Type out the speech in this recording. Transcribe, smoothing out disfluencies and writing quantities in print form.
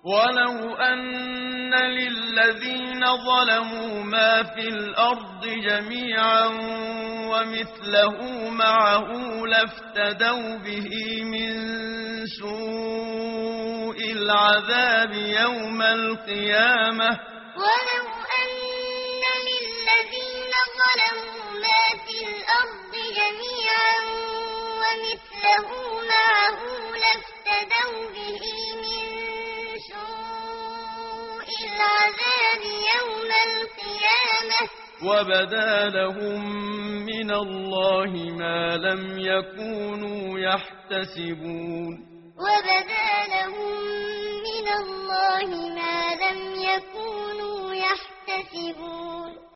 ولو أن للذين ظلموا ما في الأرض جميعا ومثله معه لافتدوا به من سوء العذاب يوم القيامة ولو أن للذين ظلموا ما في الأرض جميعا ومثله معه لافتدوا به من سوء العذاب يوم القيامة وبدا لهم من الله ما لم يكونوا يحتسبون وبدا لهم من الله ما لم يكونوا يحتسبون